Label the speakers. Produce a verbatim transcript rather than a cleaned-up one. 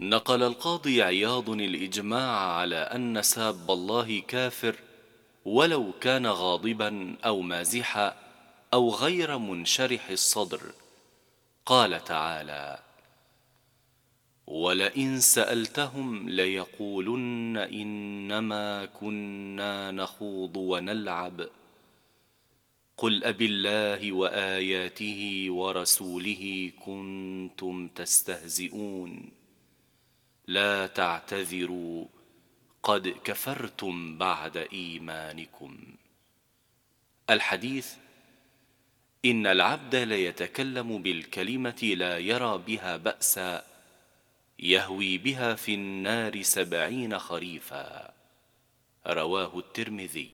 Speaker 1: نقل القاضي عياض الإجماع على أن ساب الله كافر ولو كان غاضبا أو مازحا أو غير منشرح الصدر. قال تعالى: ولئن سألتهم ليقولن إنما كنا نخوض ونلعب قل أبالله وآياته ورسوله كنتم تستهزئون لا تعتذروا قد كفرتم بعد إيمانكم. الحديث: إن العبد ليتكلم بالكلمة لا يرى بها بأسا يهوي بها في النار سبعين خريفا. رواه الترمذي.